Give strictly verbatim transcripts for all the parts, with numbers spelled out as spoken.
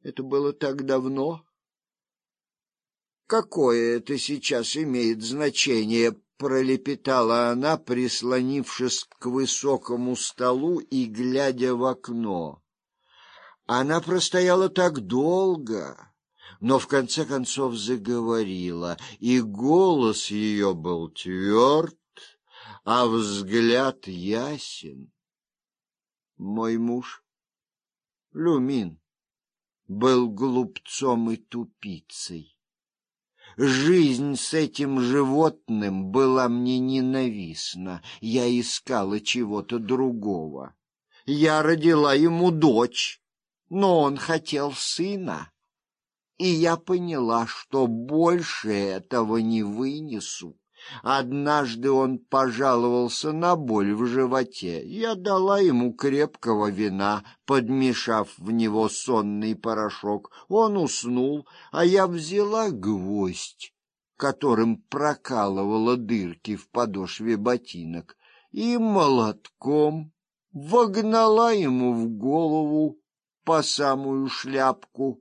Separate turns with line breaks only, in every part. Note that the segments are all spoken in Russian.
Это было так давно. Какое это сейчас имеет значение? Пролепетала она, прислонившись к высокому столу и глядя в окно. Она простояла так долго, но в конце концов заговорила, и голос ее был тверд, а взгляд ясен. Мой муж, Люмин, был глупцом и тупицей. Жизнь с этим животным была мне ненавистна. Я искала чего-то другого. Я родила ему дочь, но он хотел сына. И я поняла, что больше этого не вынесу. Однажды он пожаловался на боль в животе. Я дала ему крепкого вина, подмешав в него сонный порошок. Он уснул, а я взяла гвоздь, которым прокалывала дырки в подошве ботинок, и молотком вогнала ему в голову по самую шляпку.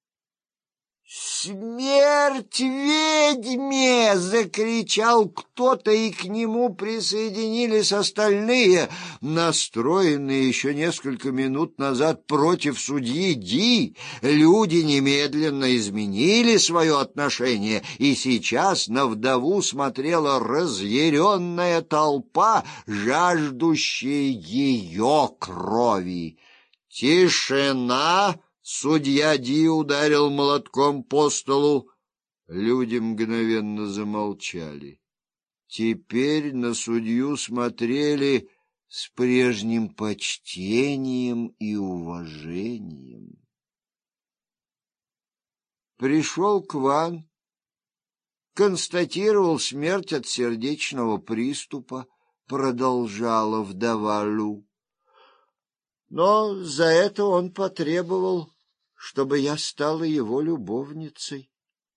«Смерть ведьме!» — закричал кто-то, и к нему присоединились остальные, настроенные еще несколько минут назад против судьи Ди. Люди немедленно изменили свое отношение, и сейчас на вдову смотрела разъяренная толпа, жаждущая ее крови. «Тишина!» Судья Ди ударил молотком по столу. Люди мгновенно замолчали. Теперь на судью смотрели с прежним почтением и уважением. Пришел Кван, констатировал смерть от сердечного приступа, продолжала вдова Лу. Но за это он потребовал, чтобы я стала его любовницей.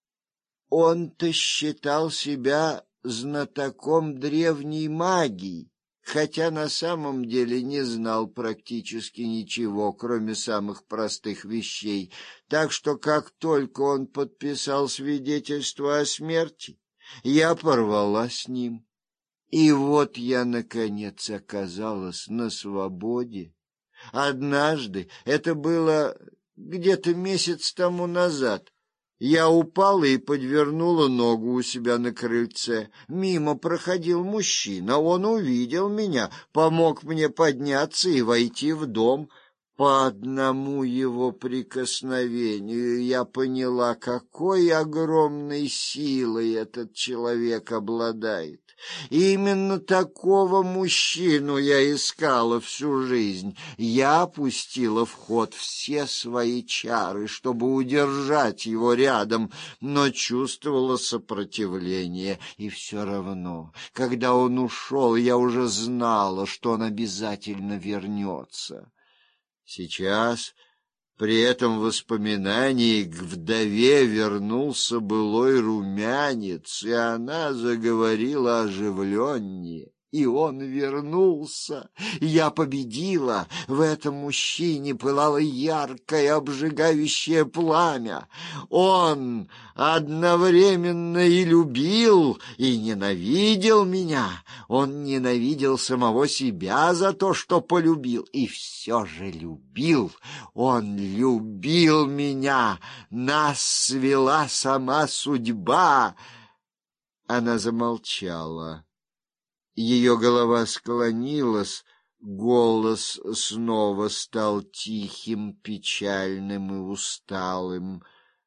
Он-то считал себя знатоком древней магии, хотя на самом деле не знал практически ничего, кроме самых простых вещей. Так что, как только он подписал свидетельство о смерти, я порвала с ним. И вот я, наконец, оказалась на свободе. Однажды, это было где-то месяц тому назад, я упала и подвернула ногу у себя на крыльце. Мимо проходил мужчина, он увидел меня, помог мне подняться и войти в дом. По одному его прикосновению я поняла, какой огромной силой этот человек обладает. И именно такого мужчину я искала всю жизнь. Я пустила в ход все свои чары, чтобы удержать его рядом, но чувствовала сопротивление. И все равно, когда он ушел, я уже знала, что он обязательно вернется. Сейчас, при этом воспоминании, к вдове вернулся былой румянец, и она заговорила оживленнее. И он вернулся. Я победила. В этом мужчине пылало яркое, обжигающее пламя. Он одновременно и любил, и ненавидел меня. Он ненавидел самого себя за то, что полюбил, и все же любил. Он любил меня. Нас свела сама судьба. Она замолчала. Ее голова склонилась, голос снова стал тихим, печальным и усталым.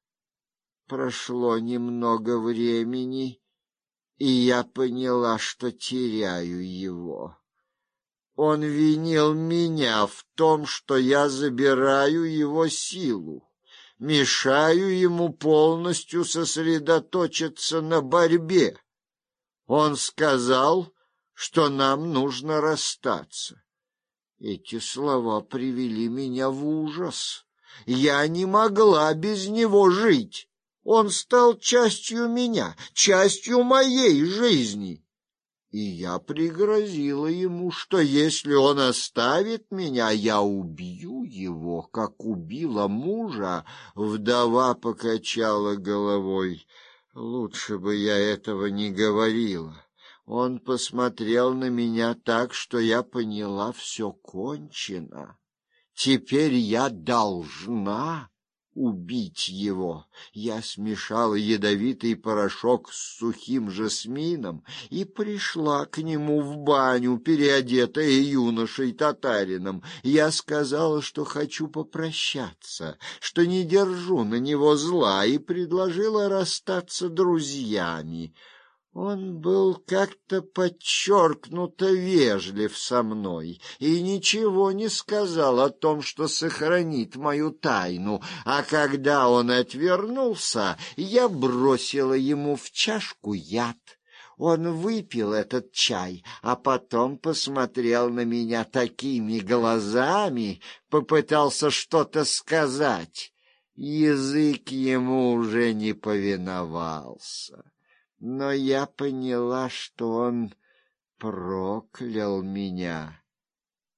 Прошло немного времени, и я поняла, что теряю его. Он винил меня в том, что я забираю его силу, мешаю ему полностью сосредоточиться на борьбе. Он сказал, что нам нужно расстаться. Эти слова привели меня в ужас. Я не могла без него жить. Он стал частью меня, частью моей жизни. и я пригрозила ему, что если он оставит меня, я убью его, как убила мужа. Вдова покачала головой. Лучше бы я этого не говорила. Он посмотрел на меня так, что я поняла, все кончено. Теперь я должна убить его. Я смешала ядовитый порошок с сухим жасмином и пришла к нему в баню, переодетая юношей-татарином. Я сказала, что хочу попрощаться, что не держу на него зла, и предложила расстаться друзьями. Он был как-то подчеркнуто вежлив со мной и ничего не сказал о том, что сохранит мою тайну, а когда он отвернулся, я бросила ему в чашку яд. Он выпил этот чай, а потом посмотрел на меня такими глазами, попытался что-то сказать. Язык ему уже не повиновался. Но я поняла, что он проклял меня.